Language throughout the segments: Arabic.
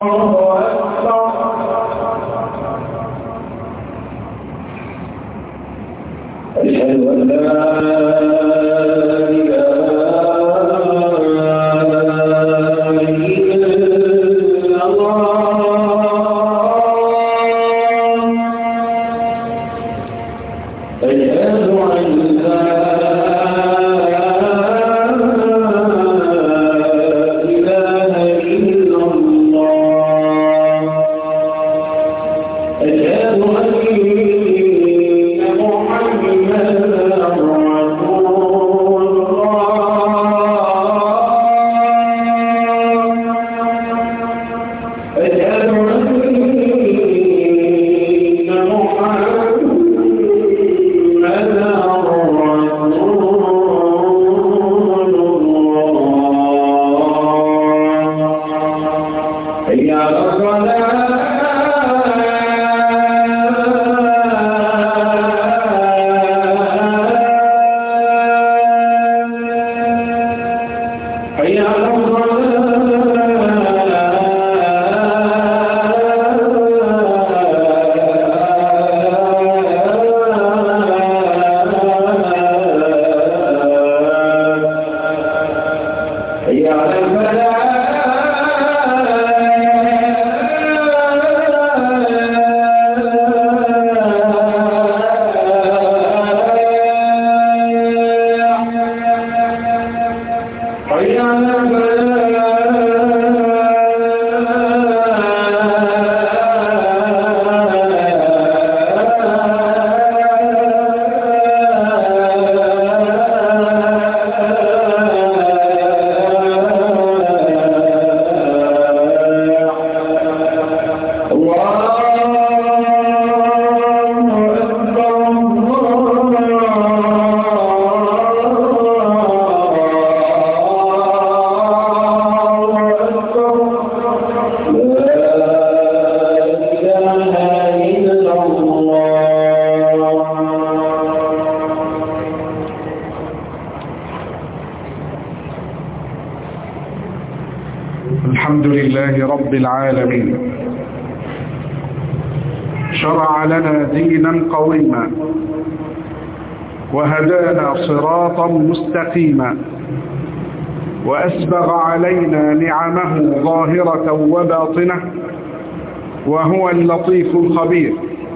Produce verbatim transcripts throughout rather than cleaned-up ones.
أشهد أن لا الحمد لله رب العالمين. شرع لنا دينا قويما وهدانا صراطا مستقيما وأسبغ علينا نعمه ظاهرة وباطنة وهو اللطيف الخبير.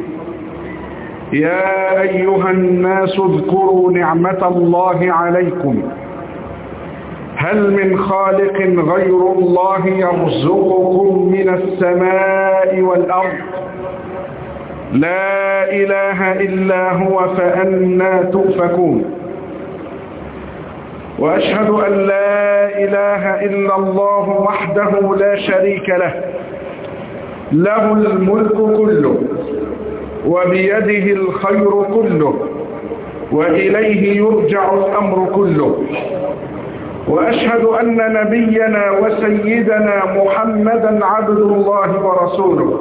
يا أيها الناس اذكروا نعمة الله عليكم هل من خالق غير الله يرزقكم من السماء والأرض لا إله إلا هو فأنى تؤفكون. وأشهد أن لا إله إلا الله وحده لا شريك له له الملك كله وبيده الخير كله وإليه يرجع الأمر كله. وأشهد أن نبينا وسيدنا محمدا عبد الله ورسوله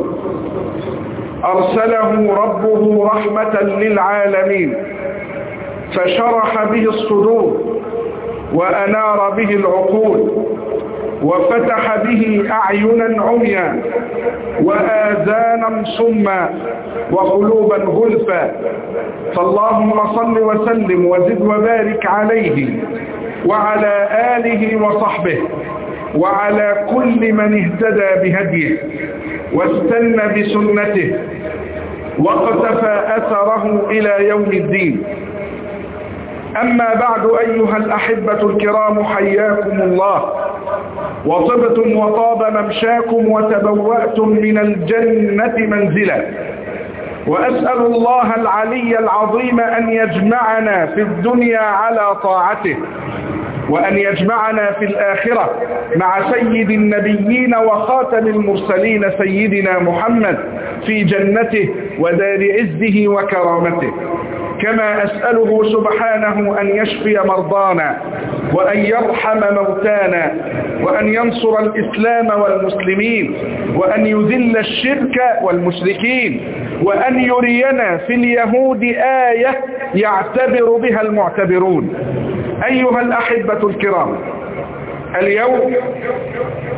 أرسله ربه رحمة للعالمين فشرح به الصدور وأنار به العقول وفتح به أعينا عميا وآذانا صما وقلوبا غلفا. فاللهم صل وسلم وزد وبارك عليه وعلى آله وصحبه وعلى كل من اهتدى بهديه واستنى بسنته واقتفى أثره إلى يوم الدين. أما بعد أيها الأحبة الكرام، حياكم الله وطبتم وطاب ممشاكم وتبوأتم من الجنة منزلا. وأسأل الله العلي العظيم أن يجمعنا في الدنيا على طاعته وأن يجمعنا في الآخرة مع سيد النبيين وخاتم المرسلين سيدنا محمد في جنته ودار عزه وكرامته. كما أسأله سبحانه أن يشفي مرضانا وأن يرحم موتانا وأن ينصر الإسلام والمسلمين وأن يذل الشرك والمشركين وأن يرينا في اليهود آية يعتبر بها المعتبرون. أيها الأحبة الكرام، اليوم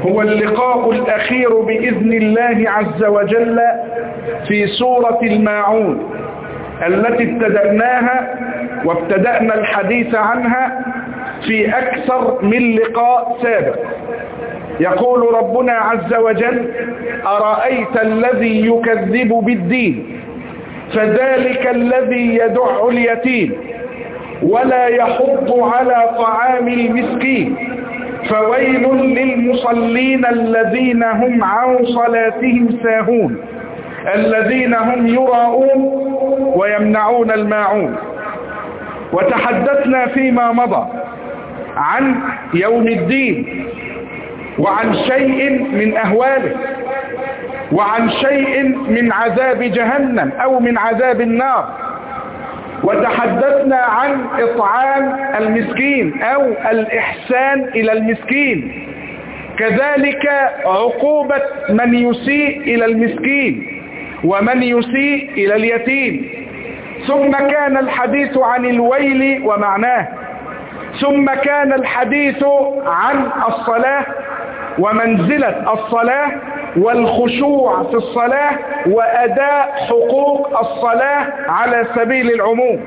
هو اللقاء الأخير بإذن الله عز وجل في سورة الماعون التي ابتدأناها وابتدأنا الحديث عنها في أكثر من لقاء سابق. يقول ربنا عز وجل: أرأيت الذي يكذب بالدين فذلك الذي يدع اليتيم ولا يحض على طعام المسكين فويل للمصلين الذين هم عن صلاتهم ساهون الذين هم يراءون ويمنعون الماعون. وتحدثنا فيما مضى عن يوم الدين وعن شيء من أهواله وعن شيء من عذاب جهنم أو من عذاب النار، وتحدثنا عن إطعام المسكين أو الإحسان إلى المسكين، كذلك عقوبة من يسيء إلى المسكين ومن يسيء إلى اليتيم. ثم كان الحديث عن الويل ومعناه، ثم كان الحديث عن الصلاة ومنزلة الصلاة والخشوع في الصلاة وأداء حقوق الصلاة على سبيل العموم.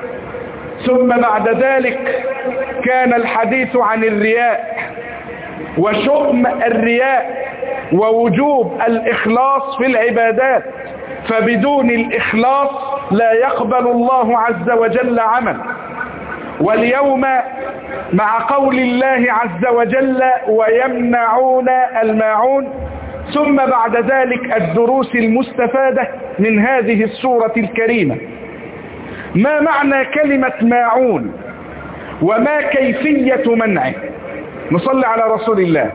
ثم بعد ذلك كان الحديث عن الرياء وشؤم الرياء ووجوب الإخلاص في العبادات، فبدون الإخلاص لا يقبل الله عز وجل عمل. واليوم مع قول الله عز وجل: ويمنعون الماعون. ثم بعد ذلك الدروس المستفادة من هذه السورة الكريمة. ما معنى كلمة ماعون وما كيفية منعه؟ نصلي على رسول الله.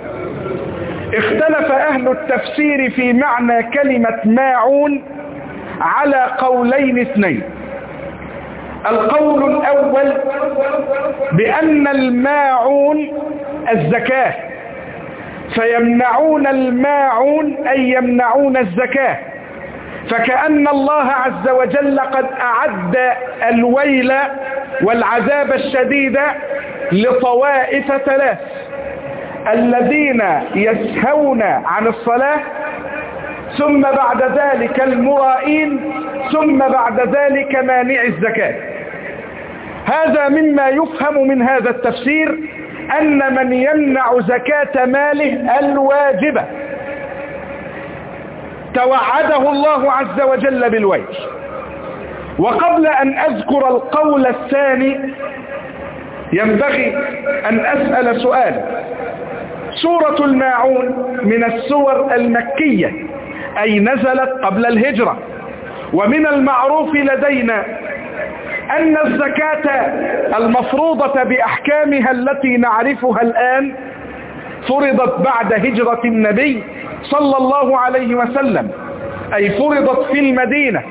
اختلف أهل التفسير في معنى كلمة ماعون على قولين اثنين. القول الأول بأن الماعون الزكاة، فيمنعون الماعون أي يمنعون الزكاة، فكأن الله عز وجل قد أعد الويل والعذاب الشديد لطوائف ثلاث: الذين يسهون عن الصلاة، ثم بعد ذلك المرائين، ثم بعد ذلك مانع الزكاة. هذا مما يفهم من هذا التفسير أن من يمنع زكاة ماله الواجبة توعده الله عز وجل بالويل. وقبل أن أذكر القول الثاني ينبغي أن أسأل سؤال. سورة الماعون من السور المكية، أي نزلت قبل الهجرة، ومن المعروف لدينا أن الزكاة المفروضة بأحكامها التي نعرفها الآن فرضت بعد هجرة النبي صلى الله عليه وسلم، أي فرضت في المدينة.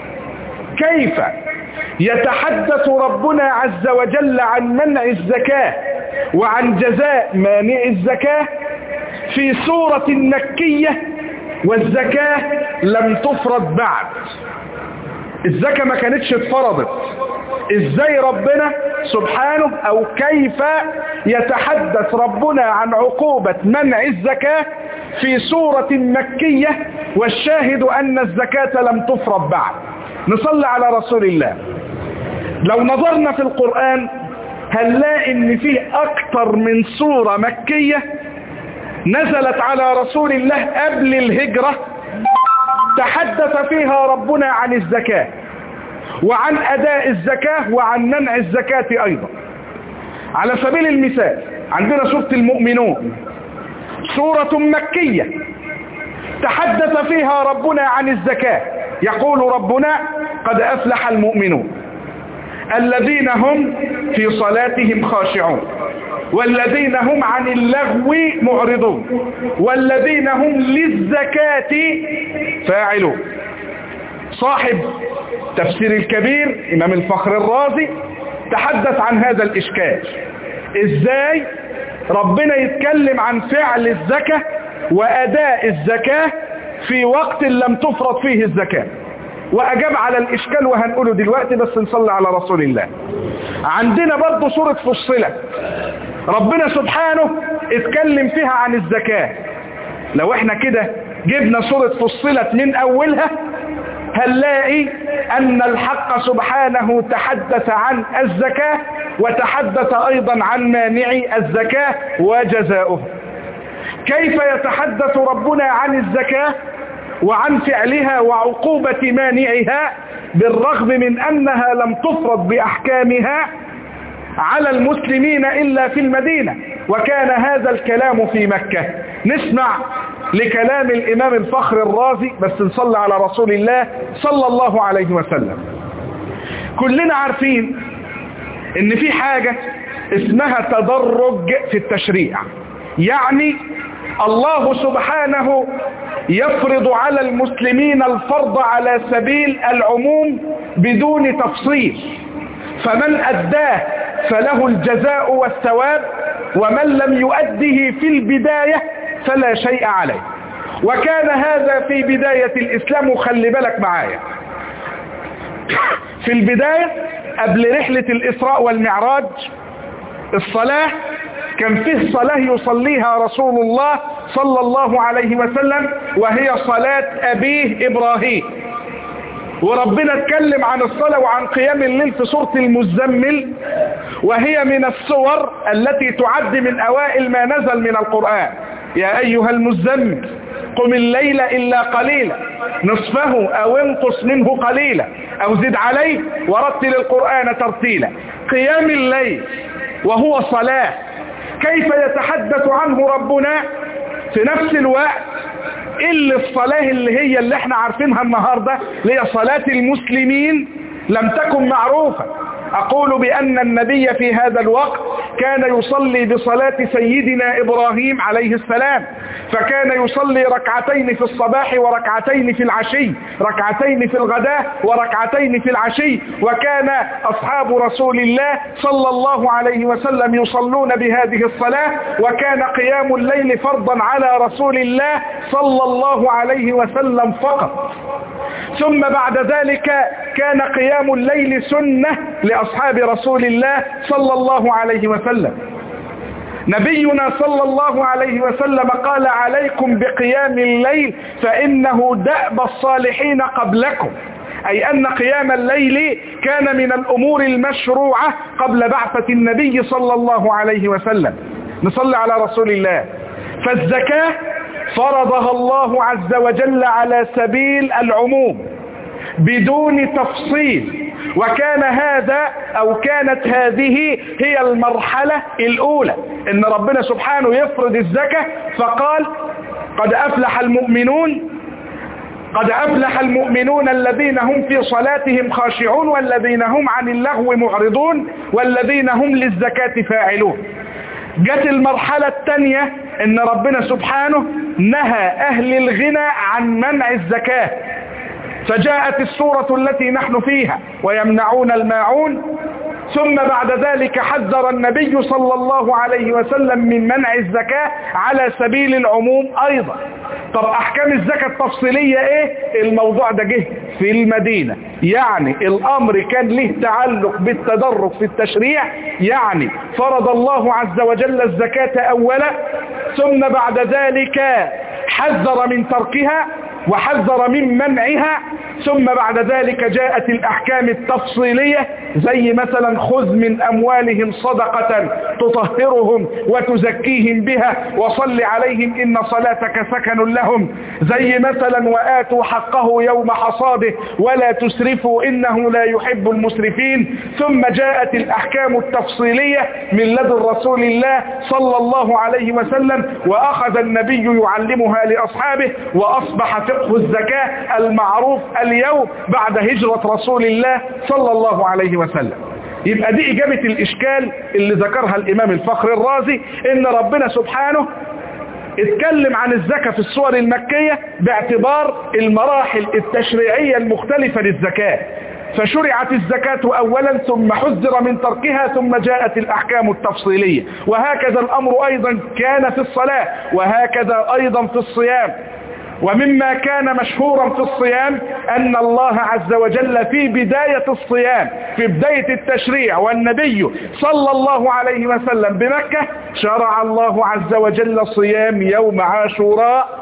كيف يتحدث ربنا عز وجل عن منع الزكاة وعن جزاء مانع الزكاة في سورة مكية والزكاة لم تفرض بعد؟ الزكاة ما كانتش اتفرضت، ازاي ربنا سبحانه او كيف يتحدث ربنا عن عقوبة منع الزكاة في سورة مكية والشاهد ان الزكاة لم تفرض بعد؟ نصلي على رسول الله. لو نظرنا في القرآن هنلاقي ان فيه اكتر من سورة مكية نزلت على رسول الله قبل الهجرة تحدث فيها ربنا عن الزكاة وعن أداء الزكاة وعن منع الزكاة أيضا. على سبيل المثال عندنا سورة المؤمنون، سورة مكية تحدث فيها ربنا عن الزكاة. يقول ربنا: قد أفلح المؤمنون الذين هم في صلاتهم خاشعون والذين هم عن اللغو معرضون والذين هم للزكاة فاعلون. صاحب تفسير الكبير إمام الفخر الرازي تحدث عن هذا الإشكال، إزاي ربنا يتكلم عن فعل الزكاة وأداء الزكاة في وقت لم تفرض فيه الزكاة، وأجاب على الإشكال وهنقوله دلوقتي، بس نصلي على رسول الله. عندنا برضو سورة فصلت ربنا سبحانه اتكلم فيها عن الزكاة لو احنا كده جبنا سورة فصلت من اولها هنلاقي ان الحق سبحانه تحدث عن الزكاة وتحدث ايضا عن مانعي الزكاة وجزاؤه. كيف يتحدث ربنا عن الزكاة وعن فعلها وعقوبة مانعها بالرغم من انها لم تفرض باحكامها على المسلمين الا في المدينة، وكان هذا الكلام في مكة؟ نسمع لكلام الامام الفخر الرازي، بس نصلي على رسول الله صلى الله عليه وسلم. كلنا عارفين ان في حاجة اسمها تدرج في التشريع، يعني الله سبحانه يفرض على المسلمين الفرض على سبيل العموم بدون تفصيل، فمن أداه فله الجزاء والثواب، ومن لم يؤده في البداية فلا شيء عليه. وكان هذا في بداية الإسلام، وخلي بالك معايا في البداية قبل رحلة الإسراء والمعراج الصلاة كان فيه صلاة يصليها رسول الله صلى الله عليه وسلم، وهي صلاة أبيه إبراهيم. وربنا اتكلم عن الصلاة وعن قيام الليل في سورة المزمل، وهي من السور التي تعد من أوائل ما نزل من القرآن. يا أيها المزمل قم الليل إلا قليلا نصفه أو انقص منه قليلا أو زد عليه ورتل القرآن ترتيلا. قيام الليل وهو صلاة، كيف يتحدث عنه ربنا في نفس الوقت إلا الصلاة اللي هي اللي احنا عارفينها النهاردة اللي هي صلاة المسلمين لم تكن معروفة. أقول بأن النبي في هذا الوقت كان يصلي بصلاة سيدنا إبراهيم عليه السلام، فكان يصلي ركعتين في الصباح وركعتين في العشي، ركعتين في الغداء وركعتين في العشي. وكان أصحاب رسول الله صلى الله عليه وسلم يصلون بهذه الصلاة، وكان قيام الليل فرضا على رسول الله صلى الله عليه وسلم فقط. ثم بعد ذلك كان قيام الليل سنة لأصحاب رسول الله صلى الله عليه وسلم. نبينا صلى الله عليه وسلم قال عليكم بقيام الليل فإنه دأب الصالحين قبلكم، أي أن قيام الليل كان من الأمور المشروعة قبل بعثة النبي صلى الله عليه وسلم. نصلي على رسول الله. فالزكاة فرضها الله عز وجل على سبيل العموم بدون تفصيل، وكان هذا أو كانت هذه هي المرحلة الأولى، إن ربنا سبحانه يفرض الزكاة فقال قد أفلح المؤمنون قد أفلح المؤمنون الذين هم في صلاتهم خاشعون والذين هم عن اللغو معرضون والذين هم للزكاة فاعلون. جت المرحلة الثانية إن ربنا سبحانه نهى أهل الغنى عن منع الزكاة، فجاءت السورة التي نحن فيها ويمنعون الماعون. ثم بعد ذلك حذر النبي صلى الله عليه وسلم من منع الزكاة على سبيل العموم أيضا. طب أحكام الزكاة التفصيلية إيه؟ الموضوع ده جه في المدينة، يعني الأمر كان له تعلق بالتدرج في التشريع، يعني فرض الله عز وجل الزكاة أولا، ثم بعد ذلك حذر من تركها وحذر من منعها، ثم بعد ذلك جاءت الأحكام التفصيلية زي مثلا خذ من أموالهم صدقة تطهرهم وتزكيهم بها وصل عليهم إن صلاتك سكن لهم، زي مثلا وآتوا حقه يوم حصاده ولا تسرفوا إنه لا يحب المسرفين. ثم جاءت الأحكام التفصيلية من لدن رسول الله صلى الله عليه وسلم، وأخذ النبي يعلمها لأصحابه، وأصبح فقه الزكاة المعروف اليوم بعد هجرة رسول الله صلى الله عليه وسلم. يبقى دي إجابة الإشكال اللي ذكرها الإمام الفخر الرازي، إن ربنا سبحانه اتكلم عن الزكاة في السور المكية باعتبار المراحل التشريعية المختلفة للزكاة، فشرعت الزكاة أولا ثم حذر من تركها ثم جاءت الأحكام التفصيلية. وهكذا الأمر أيضا كان في الصلاة، وهكذا أيضا في الصيام. ومما كان مشهورا في الصيام أن الله عز وجل في بداية الصيام في بداية التشريع والنبي صلى الله عليه وسلم بمكة شرع الله عز وجل صيام يوم عاشوراء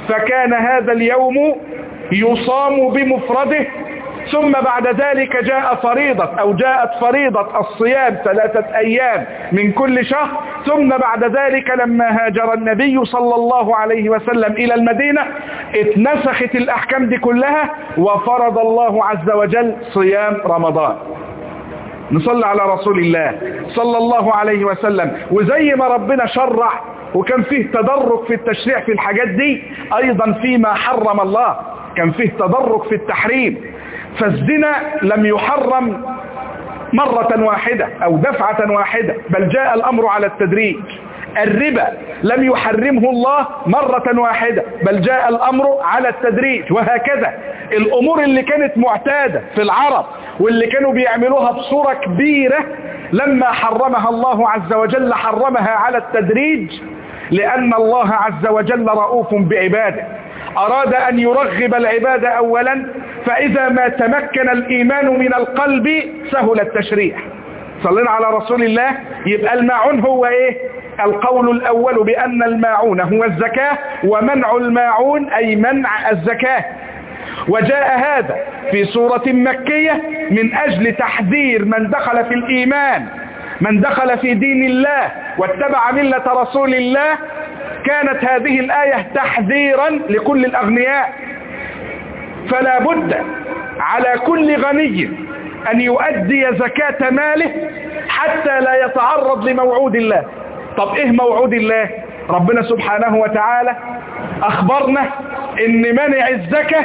فكان هذا اليوم يصام بمفرده، ثم بعد ذلك جاء فريضة أو جاءت فريضة الصيام ثلاثة أيام من كل شهر. ثم بعد ذلك لما هاجر النبي صلى الله عليه وسلم إلى المدينة اتنسخت الأحكام دي كلها وفرض الله عز وجل صيام رمضان. نصلي على رسول الله صلى الله عليه وسلم. وزي ما ربنا شرع وكان فيه تدرج في التشريع في الحاجات دي، أيضا فيما حرم الله كان فيه تدرج في التحريم. فالزنا لم يحرم مرة واحدة أو دفعة واحدة، بل جاء الأمر على التدريج. الربا لم يحرمه الله مرة واحدة، بل جاء الأمر على التدريج. وهكذا الأمور اللي كانت معتادة في العرب واللي كانوا بيعملوها بصورة كبيرة لما حرمها الله عز وجل حرمها على التدريج، لأن الله عز وجل رؤوف بعباده. أراد أن يرغب العباد أولا، فإذا ما تمكن الإيمان من القلب سهل التشريع. صلينا على رسول الله. يبقى الماعون هو إيه؟ القول الأول بأن الماعون هو الزكاة، ومنع الماعون أي منع الزكاة. وجاء هذا في سورة مكية من أجل تحذير من دخل في الإيمان، من دخل في دين الله واتبع ملة رسول الله. كانت هذه الآية تحذيرا لكل الأغنياء، فلا بد على كل غني أن يؤدي زكاة ماله حتى لا يتعرض لموعود الله. طب إيه موعود الله؟ ربنا سبحانه وتعالى أخبرنا إن منع الزكاة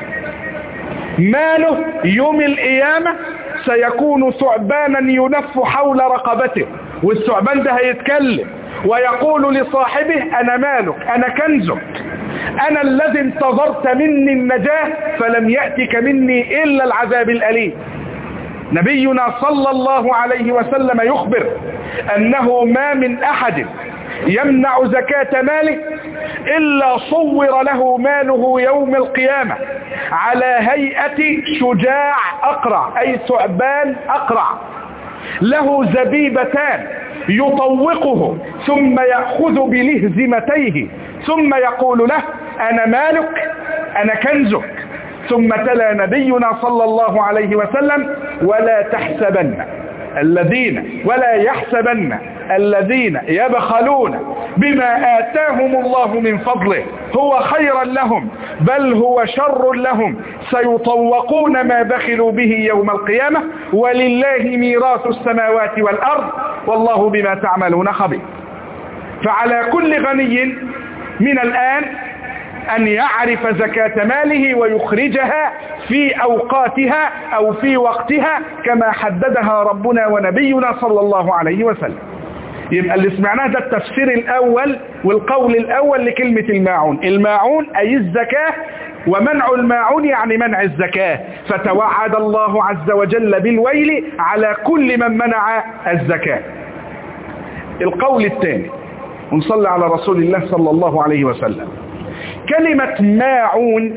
ماله يوم القيامة سيكون ثعبانا ينف حول رقبته، والثعبان ده هيتكلم ويقول لصاحبه أنا مالك، أنا كنزك، أنا الذي انتظرت مني النجاة فلم يأتك مني إلا العذاب الأليم. نبينا صلى الله عليه وسلم يخبر أنه ما من أحد يمنع زكاة ماله إلا صور له ماله يوم القيامة على هيئة شجاع أقرع، أي ثعبان أقرع له زبيبتان يطوقه ثم يأخذ بلهزمتيه ثم يقول له أنا مالك، أنا كنزك. ثم تلا نبينا صلى الله عليه وسلم ولا تحسبن الذين ولا يحسبن الذين يبخلون بما آتاهم الله من فضله هو خيرا لهم بل هو شر لهم سيطوقون ما بخلوا به يوم القيامة ولله ميراث السماوات والأرض والله بما تعملون خبير. فعلى كل غني من الآن أن يعرف زكاة ماله ويخرجها في أوقاتها أو في وقتها كما حددها ربنا ونبينا صلى الله عليه وسلم. يبقى اللي سمعناه ده التفسير الأول والقول الأول لكلمة الماعون. الماعون أي الزكاة، ومنع الماعون يعني منع الزكاة. فتوعد الله عز وجل بالويل على كل من منع الزكاة. القول الثاني، ونصلي على رسول الله صلى الله عليه وسلم. كلمة ماعون،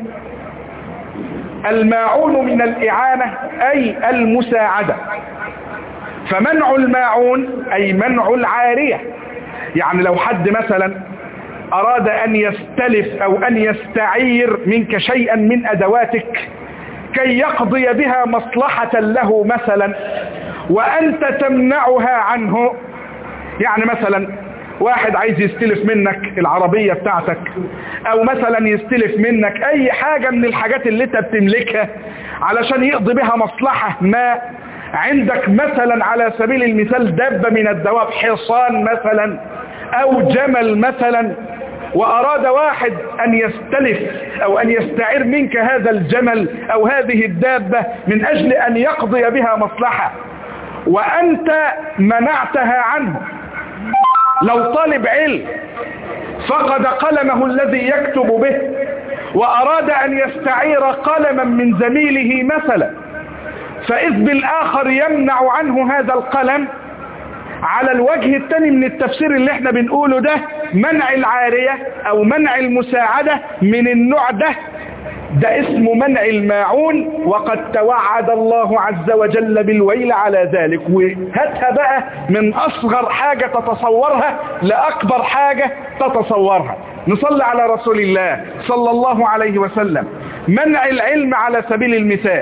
الماعون من الإعانة أي المساعدة. فمنع الماعون أي منع العارية. يعني لو حد مثلا أراد أن يستلف أو أن يستعير منك شيئا من أدواتك كي يقضي بها مصلحة له مثلا وأنت تمنعها عنه. يعني مثلا واحد عايز يستلف منك العربية بتاعتك او مثلا يستلف منك اي حاجة من الحاجات اللي انت بتملكها علشان يقضي بها مصلحة ما. عندك مثلا على سبيل المثال دابة من الدواب، حصان مثلا او جمل مثلا، واراد واحد ان يستلف او ان يستعير منك هذا الجمل او هذه الدابة من اجل ان يقضي بها مصلحة وانت منعتها عنه. لو طالب علم فقد قلمه الذي يكتب به وأراد أن يستعير قلما من زميله مثلا، فإذ بالآخر يمنع عنه هذا القلم، على الوجه الثاني من التفسير اللي احنا بنقوله ده منع العارية أو منع المساعدة من النوع ده، ده اسمه منع الماعون. وقد توعد الله عز وجل بالويل على ذلك. وهاتها بقى من أصغر حاجة تتصورها لأكبر حاجة تتصورها. نصلي على رسول الله صلى الله عليه وسلم. منع العلم على سبيل المثال،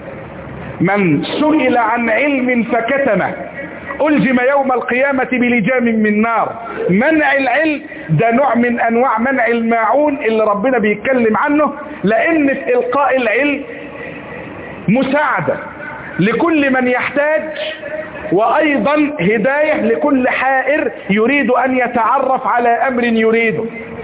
من سئل عن علم فكتمه ألزم يوم القيامة بلجام من نار. منع العلم ده نوع من أنواع منع الماعون اللي ربنا بيتكلم عنه، لأن في إلقاء العلم مساعدة لكل من يحتاج، وأيضا هداية لكل حائر يريد أن يتعرف على أمر يريده.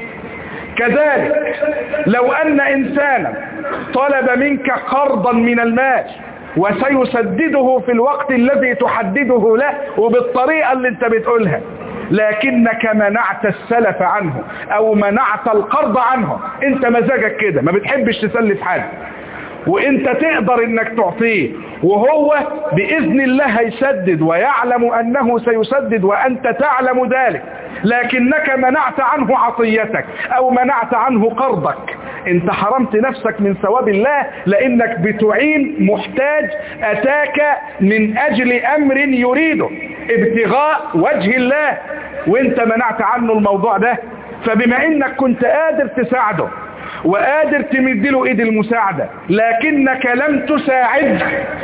كذلك لو أن إنسانا طلب منك قرضا من المال وسيسدده في الوقت الذي تحدده له وبالطريقة اللي انت بتقولها، لكنك منعت السلف عنه او منعت القرض عنه، انت مزاجك كده ما بتحبش تسلف حد، وانت تقدر انك تعطيه وهو بإذن الله هيسدد ويعلم انه سيسدد وانت تعلم ذلك، لكنك منعت عنه عطيتك او منعت عنه قرضك، انت حرمت نفسك من ثواب الله، لانك بتعين محتاج اتاك من اجل امر يريده ابتغاء وجه الله، وانت منعت عنه الموضوع ده. فبما انك كنت قادر تساعده وقادر تمدله ايد المساعدة لكنك لم تساعد،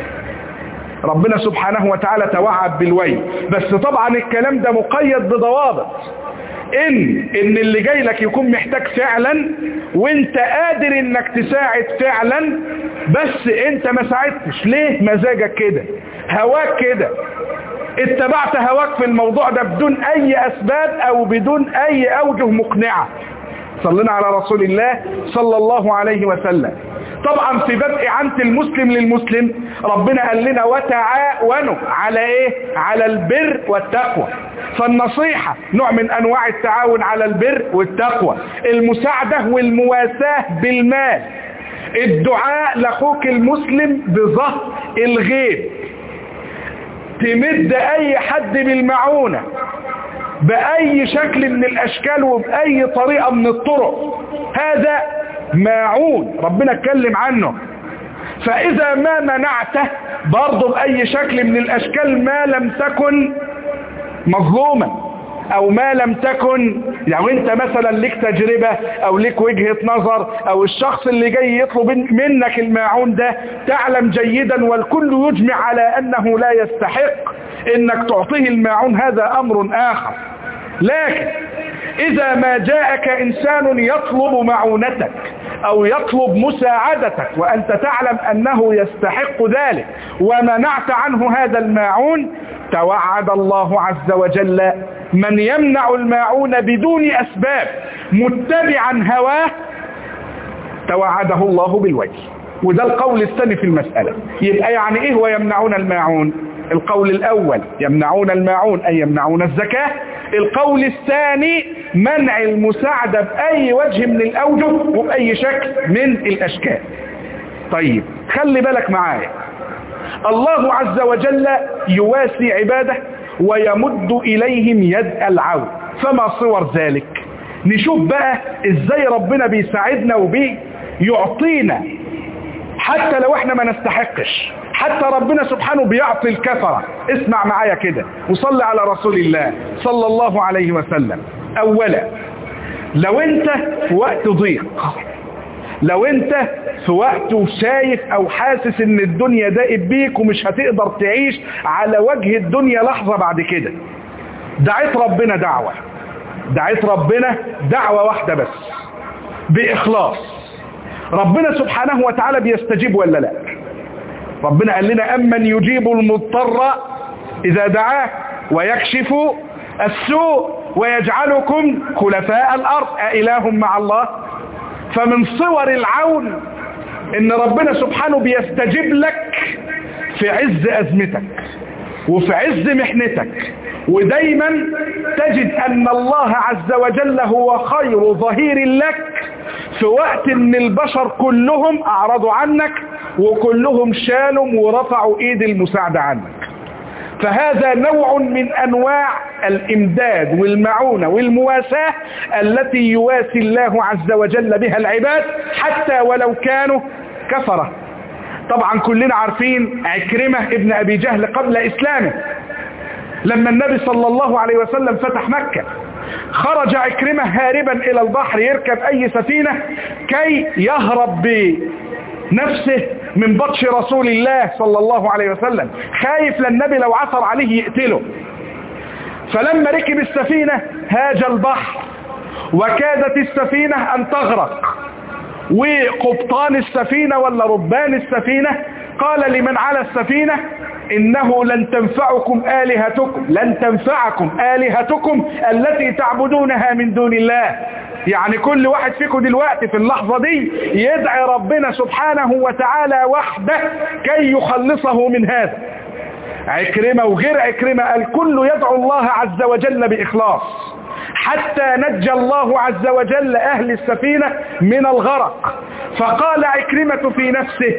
ربنا سبحانه وتعالى توعد بالويل. بس طبعا الكلام ده مقيد بضوابط، ان ان اللي جاي لك يكون محتاج فعلا وانت قادر انك تساعد فعلا، بس انت ما ساعدتش. ليه؟ مزاجك كده، هواك كده، اتبعت هواك في الموضوع ده بدون اي اسباب او بدون اي اوجه مقنعة. صلينا على رسول الله صلى الله عليه وسلم. طبعا في بدء عنت المسلم للمسلم ربنا قال لنا وتعاونوا على ايه؟ على البر والتقوى. فالنصيحة نوع من انواع التعاون على البر والتقوى، المساعدة والمواساة بالمال، الدعاء لاخوك المسلم بظهر الغيب، تمد اي حد بالمعونة بأي شكل من الأشكال وبأي طريقة من الطرق، هذا ماعون ربنا اتكلم عنه. فإذا ما منعته برضه بأي شكل من الأشكال ما لم تكن مظلوما أو ما لم تكن يعني انت مثلا لك تجربة أو لك وجهة نظر، أو الشخص اللي جاي يطلب منك الماعون ده تعلم جيدا والكل يجمع على أنه لا يستحق انك تعطيه الماعون، هذا امر اخر. لكن اذا ما جاءك انسان يطلب معونتك او يطلب مساعدتك وانت تعلم انه يستحق ذلك ومنعت عنه هذا الماعون، توعد الله عز وجل من يمنع الماعون بدون اسباب متبعا هواه توعده الله بالويل. وده القول الثاني في المسألة. يبقى يعني ايه ويمنعون الماعون؟ القول الاول يمنعون الماعون اي يمنعون الزكاة، القول الثاني منع المساعدة باي وجه من الاوجه وباي شكل من الاشكال. طيب خلي بالك معايا، الله عز وجل يواسي عباده ويمد اليهم يد العون، فما صور ذلك؟ نشوف بقى ازاي ربنا بيساعدنا وبيعطينا حتى لو احنا ما نستحقش، حتى ربنا سبحانه بيعطي الكفرة. اسمع معايا كده وصلي على رسول الله صلى الله عليه وسلم. اولا لو انت في وقت ضيق، لو انت في وقت شايف او حاسس ان الدنيا ضاقت بيك ومش هتقدر تعيش على وجه الدنيا لحظة بعد كده، دعيت ربنا دعوة، دعيت ربنا دعوة واحدة بس بإخلاص، ربنا سبحانه وتعالى بيستجيب ولا لا؟ ربنا قال لنا أمن يجيب المضطر إذا دعاه ويكشف السوء ويجعلكم خلفاء الأرض أإله مع الله. فمن صور العون إن ربنا سبحانه بيستجيب لك في عز أزمتك وفي عز محنتك، ودايما تجد أن الله عز وجل هو خير ظهير لك في وقت ان البشر كلهم اعرضوا عنك وكلهم شالوا ورفعوا ايد المساعدة عنك. فهذا نوع من انواع الامداد والمعونة والمواساة التي يواسي الله عز وجل بها العباد حتى ولو كانوا كفرة. طبعا كلنا عارفين عكرمة ابن ابي جهل قبل اسلامه، لما النبي صلى الله عليه وسلم فتح مكة خرج عكرمة هاربا إلى البحر يركب أي سفينة كي يهرب بنفسه من بطش رسول الله صلى الله عليه وسلم، خايف للنبي لو عثر عليه يقتله. فلما ركب السفينة هاج البحر وكادت السفينة أن تغرق، وقبطان السفينة ولا ربان السفينة قال لمن على السفينة إنه لن تنفعكم آلهتكم لن تنفعكم آلهتكم التي تعبدونها من دون الله. يعني كل واحد فيكم دلوقتي في اللحظة دي يدعي ربنا سبحانه وتعالى وحده كي يخلصه من هذا. عكرمة وغير عكرمة الكل يدعو الله عز وجل بإخلاص حتى نجى الله عز وجل أهل السفينة من الغرق. فقال عكرمة في نفسه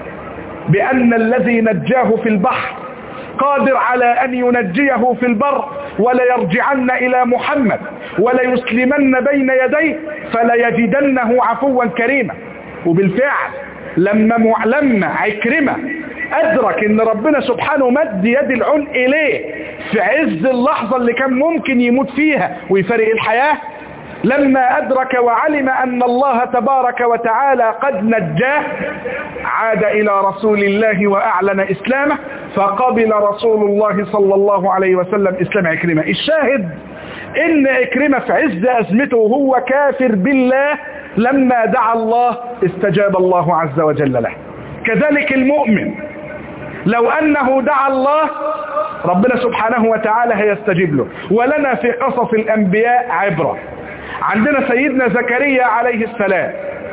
بأن الذي نجاه في البحر قادر على أن ينجيه في البر، وليرجعن إلى محمد وليسلمن بين يديه فليجدنه عفوا كريما. وبالفعل لما لما عكرمة أدرك أن ربنا سبحانه مد يد العون إليه في عز اللحظة اللي كان ممكن يموت فيها ويفارق الحياة، لما أدرك وعلم أن الله تبارك وتعالى قد نجاه عاد إلى رسول الله وأعلن إسلامه، فقبل رسول الله صلى الله عليه وسلم إسلام عكرمة. الشاهد إن عكرمة في عز أزمته وهو كافر بالله لما دعا الله استجاب الله عز وجل له. كذلك المؤمن لو أنه دعا الله ربنا سبحانه وتعالى هيستجيب له. ولنا في قصص الأنبياء عبرة. عندنا سيدنا زكريا عليه السلام،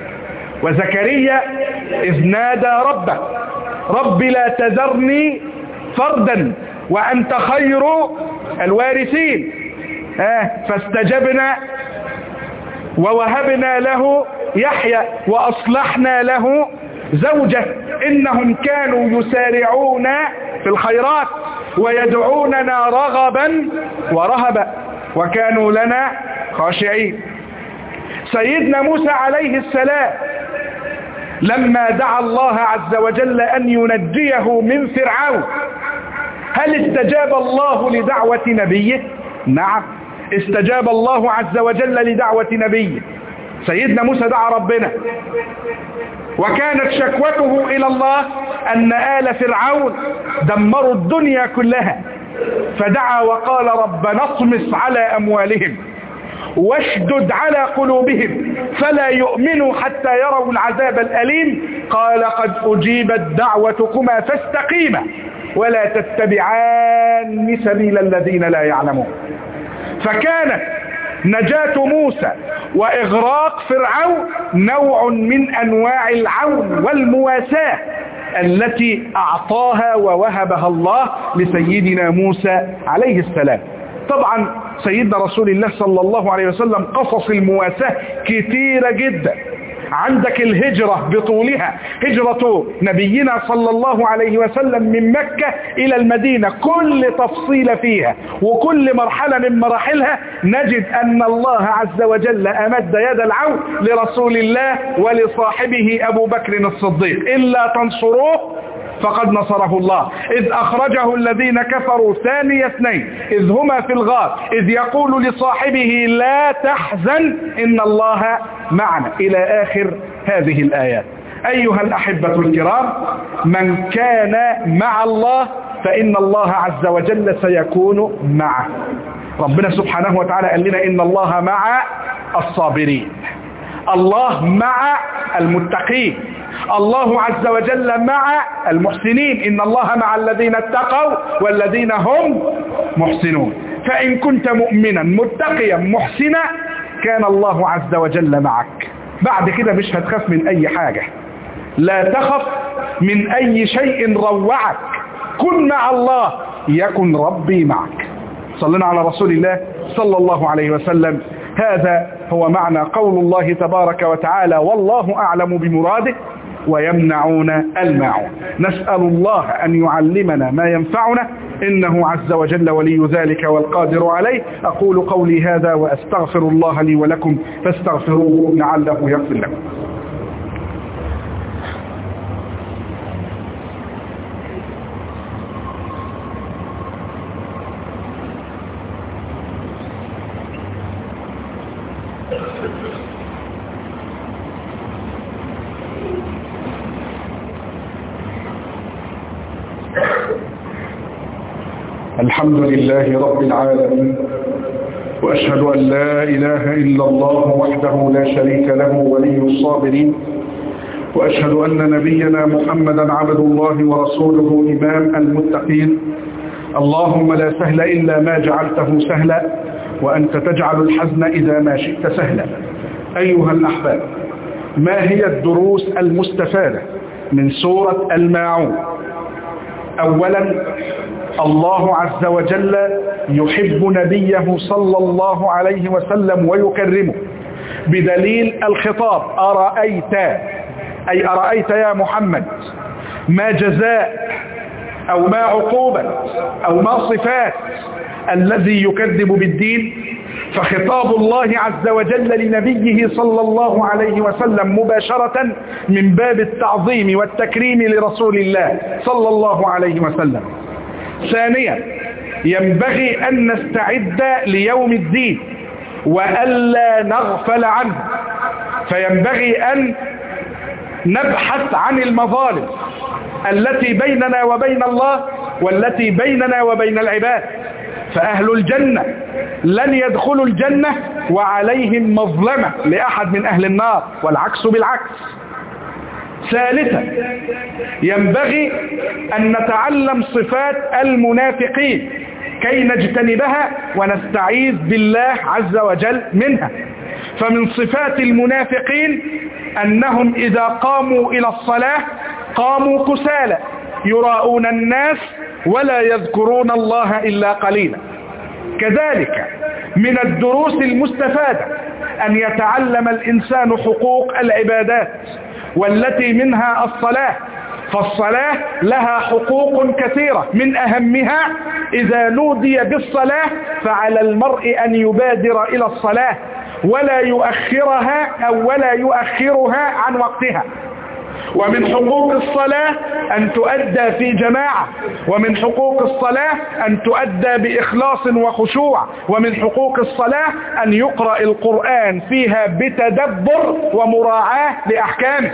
وزكريا إذ نادى ربه رب لا تذرني فردا وأنت خير الوارثين، آه فاستجبنا ووهبنا له يحيى وأصلحنا له زوجه إنهم كانوا يسارعون في الخيرات ويدعوننا رغبا ورهبا وكانوا لنا خاشعين. سيدنا موسى عليه السلام لما دعا الله عز وجل أن ينجيه من فرعون هل استجاب الله لدعوة نبيه؟ نعم، استجاب الله عز وجل لدعوة نبيه. سيدنا موسى دعا ربنا وكانت شكوته إلى الله أن آل فرعون دمروا الدنيا كلها، فدعا وقال ربنا اطمس على أموالهم واشدد على قلوبهم فلا يؤمنوا حتى يروا العذاب الأليم. قال قد أجيبت دعوتكما فاستقيما ولا تتبعان سبيل الذين لا يعلمون. فكانت نجاة موسى وإغراق فرعون نوع من أنواع العون والمواساة التي أعطاها ووهبها الله لسيدنا موسى عليه السلام. طبعا سيدنا رسول الله صلى الله عليه وسلم قصص المواساة كتيرة جدا. عندك الهجرة بطولها، هجرة نبينا صلى الله عليه وسلم من مكة إلى المدينة، كل تفصيلة فيها وكل مرحلة من مراحلها نجد أن الله عز وجل أمد يد العون لرسول الله ولصاحبه أبو بكر الصديق. إلا تنصروه فقد نصره الله إذ أخرجه الذين كفروا ثاني اثنين إذ هما في الغار إذ يقول لصاحبه لا تحزن إن الله معنا إلى آخر هذه الآيات. أيها الأحبة الكرام، من كان مع الله فإن الله عز وجل سيكون معه. ربنا سبحانه وتعالى قال لنا إن الله مع الصابرين، الله مع المتقين، الله عز وجل مع المحسنين، إن الله مع الذين اتقوا والذين هم محسنون. فإن كنت مؤمنا متقيا محسنا كان الله عز وجل معك. بعد كده مش هتخاف من أي حاجة، لا تخف من أي شيء روعك، كن مع الله يكن ربي معك. صلنا على رسول الله صلى الله عليه وسلم. هذا هو معنى قول الله تبارك وتعالى والله أعلم بمراده ويمنعون الماعون. نسأل الله أن يعلمنا ما ينفعنا إنه عز وجل ولي ذلك والقادر عليه. أقول قولي هذا وأستغفر الله لي ولكم فاستغفروه لعله يغفر لكم. الحمد لله رب العالمين، وأشهد أن لا إله إلا الله وحده لا شريك له ولي الصابرين، وأشهد أن نبينا محمدا عبد الله ورسوله إمام المتقين. اللهم لا سهل إلا ما جعلته سهلا، وأنت تجعل الحزن إذا ما شئت سهلا. أيها الأحباب، ما هي الدروس المستفادة من سورة الماعون؟ أولا، الله عز وجل يحب نبيه صلى الله عليه وسلم ويكرمه بدليل الخطاب: أرأيت، أي أرأيت يا محمد ما جزاء أو ما عقوبة أو ما صفات الذي يكذب بالدين؟ فخطاب الله عز وجل لنبيه صلى الله عليه وسلم مباشرة من باب التعظيم والتكريم لرسول الله صلى الله عليه وسلم. ثانيا، ينبغي أن نستعد ليوم الدين وألا نغفل عنه، فينبغي أن نبحث عن المظالم التي بيننا وبين الله والتي بيننا وبين العباد. فأهل الجنة لن يدخلوا الجنة وعليهم مظلمة لأحد من أهل النار، والعكس بالعكس. ثالثا، ينبغي أن نتعلم صفات المنافقين كي نجتنبها ونستعيذ بالله عز وجل منها. فمن صفات المنافقين أنهم إذا قاموا إلى الصلاة قاموا كسالى يراءون الناس ولا يذكرون الله إلا قليلا. كذلك من الدروس المستفادة أن يتعلم الإنسان حقوق العبادات، والتي منها الصلاة. فالصلاة لها حقوق كثيرة، من أهمها إذا نودي بالصلاة فعلى المرء أن يبادر إلى الصلاة ولا يؤخرها أو ولا يؤخرها عن وقتها. ومن حقوق الصلاة أن تؤدى في جماعة، ومن حقوق الصلاة أن تؤدى بإخلاص وخشوع، ومن حقوق الصلاة أن يقرأ القرآن فيها بتدبر ومراعاة لأحكامه.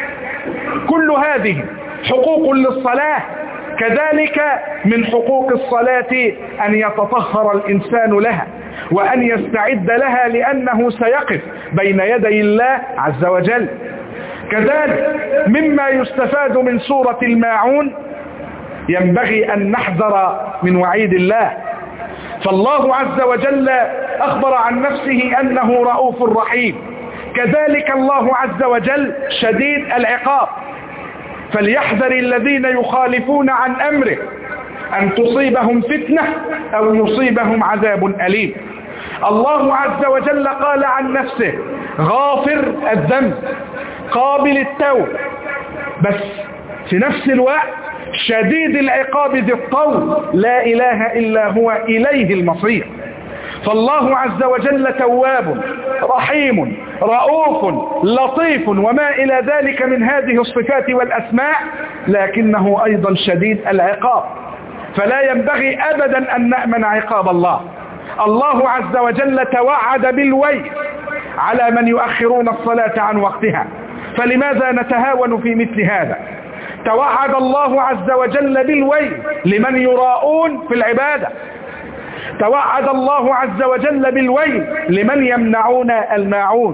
كل هذه حقوق للصلاة. كذلك من حقوق الصلاة أن يتطهر الإنسان لها وأن يستعد لها، لأنه سيقف بين يدي الله عز وجل. كذلك مما يستفاد من سورة الماعون ينبغي أن نحذر من وعيد الله. فالله عز وجل أخبر عن نفسه أنه رؤوف رحيم، كذلك الله عز وجل شديد العقاب. فليحذر الذين يخالفون عن أمره أن تصيبهم فتنة أو يصيبهم عذاب أليم. الله عز وجل قال عن نفسه: غافر الذنب، قابل التوب، بس في نفس الوقت شديد العقاب ذي الطول، لا إله إلا هو إليه المصير. فالله عز وجل تواب رحيم رؤوف لطيف وما إلى ذلك من هذه الصفات والأسماء، لكنه أيضا شديد العقاب. فلا ينبغي أبدا أن نأمن عقاب الله. الله عز وجل توعد بالويل على من يؤخرون الصلاة عن وقتها، فلماذا نتهاون في مثل هذا؟ توعد الله عز وجل بالويل لمن يراءون في العبادة، توعد الله عز وجل بالويل لمن يمنعون الماعون.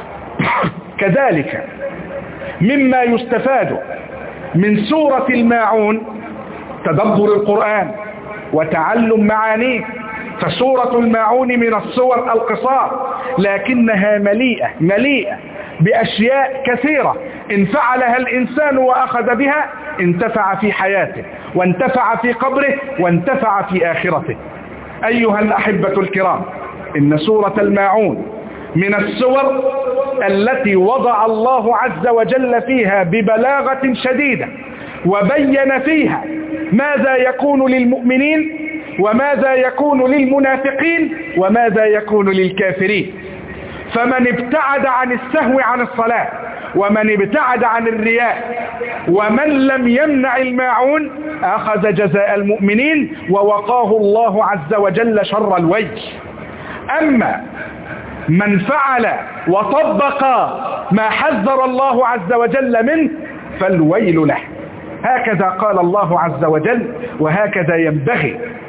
كذلك مما يستفاد من سورة الماعون تدبر القرآن وتعلم معانيه. فسورة الماعون من السور القصار، لكنها مليئة مليئة بأشياء كثيرة إن فعلها الإنسان وأخذ بها انتفع في حياته وانتفع في قبره وانتفع في آخرته. أيها الأحبة الكرام، إن سورة الماعون من السور التي وضع الله عز وجل فيها ببلاغة شديدة وبين فيها ماذا يكون للمؤمنين وماذا يكون للمنافقين وماذا يكون للكافرين. فمن ابتعد عن السهو عن الصلاة ومن ابتعد عن الرياء ومن لم يمنع الماعون أخذ جزاء المؤمنين ووقاه الله عز وجل شر الويل. أما من فعل وطبق ما حذر الله عز وجل منه فالويل له. هكذا قال الله عز وجل وهكذا ينبغي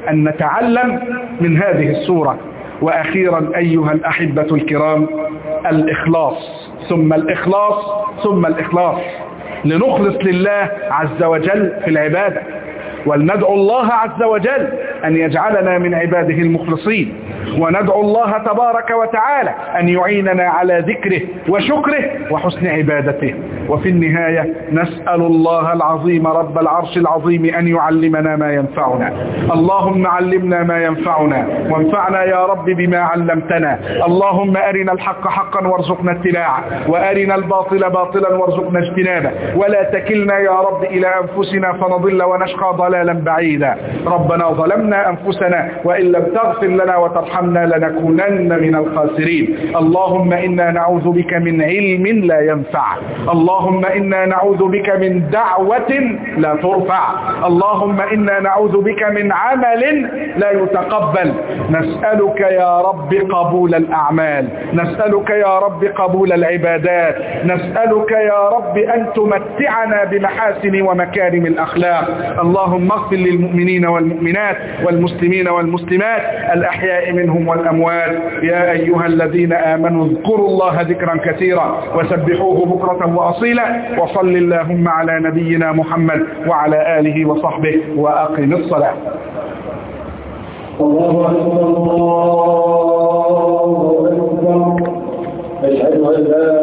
أن نتعلم من هذه السورة. وأخيرا أيها الأحبة الكرام، الإخلاص ثم الإخلاص ثم الإخلاص، لنخلص لله عز وجل في العبادة، ولندعو الله عز وجل أن يجعلنا من عباده المخلصين، وندعو الله تبارك وتعالى أن يعيننا على ذكره وشكره وحسن عبادته. وفي النهاية نسأل الله العظيم رب العرش العظيم أن يعلمنا ما ينفعنا. اللهم علمنا ما ينفعنا وانفعنا يا رب بما علمتنا. اللهم أرنا الحق حقا وارزقنا اتباعه، وأرنا الباطل باطلا وارزقنا اجتنابه، ولا تكلنا يا رب إلى أنفسنا فنضل ونشقى ضلالا بعيدا. ربنا ظلمنا أنفسنا وإن لم تغفر لنا وترحمنا لنكونن من الخاسرين. اللهم إنا نعوذ بك من علم لا ينفع، اللهم إنا نعوذ بك من دعوة لا ترفع، اللهم إنا نعوذ بك من عمل لا يتقبل. نسألك يا رب قبول الأعمال، نسألك يا رب قبول العبادات، نسألك يا رب أن تمتعنا بمحاسن ومكارم الأخلاق. اللهم اغفر للمؤمنين والمؤمنات والمسلمين والمسلمات الأحياء منهم والأموات. يا أيها الذين آمنوا اذكروا الله ذكرا كثيرا وسبحوه بكرة وأصيلا. وصل اللهم على نبينا محمد وعلى آله وصحبه وأقم الصلاة. الله أكبر الله أكبر. أشهد أن لا